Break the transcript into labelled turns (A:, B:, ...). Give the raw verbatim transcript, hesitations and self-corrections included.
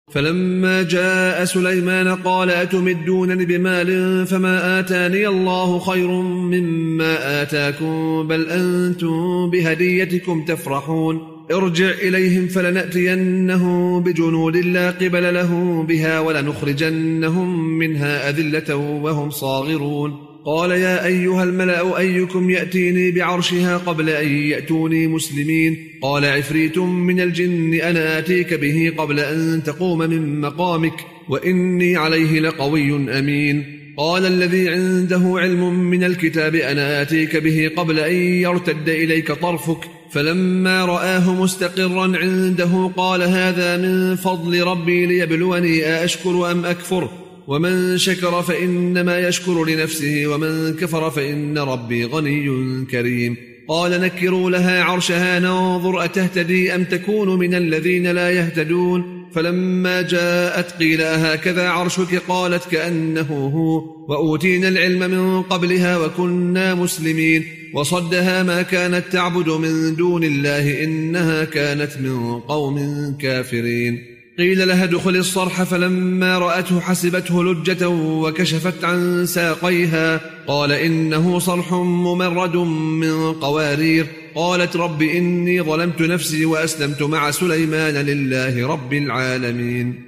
A: فلما جاء سليمان قال أتمدونني بمال فما آتاني الله خير مما آتاكم بل أنتم بهديتكم تفرحون ارجع إليهم فلنأتينهم بجنود لا قبل له بها ولنخرجنهم منها أذلة وهم صاغرون قال يا أيها الملأ أيكم يأتيني بعرشها قبل أن يأتوني مسلمين قال عفريت من الجن أنا آتيك به قبل أن تقوم من مقامك وإني عليه لقوي أمين قال الذي عنده علم من الكتاب أنا آتيك به قبل أن يرتد إليك طرفك فلما رآه مستقرا عنده قال هذا من فضل ربي ليبلوني أأشكر أم أكفر ومن شكر فإنما يشكر لنفسه ومن كفر فإن ربي غني كريم قال نكروا لها عرشها ننظر أتهتدي أم تكون من الذين لا يهتدون فلما جاءت قيل هكذا عرشك قالت كأنه هو وأوتينا العلم من قبلها وكنا مسلمين وصدها ما كانت تعبد من دون الله إنها كانت من قوم كافرين قيل لها ادخل الصرح فلما رأته حسبته لجة وكشفت عن ساقيها قال إنه صرح ممرد من قوارير قالت رب إني ظلمت نفسي وأسلمت مع سليمان لله رب العالمين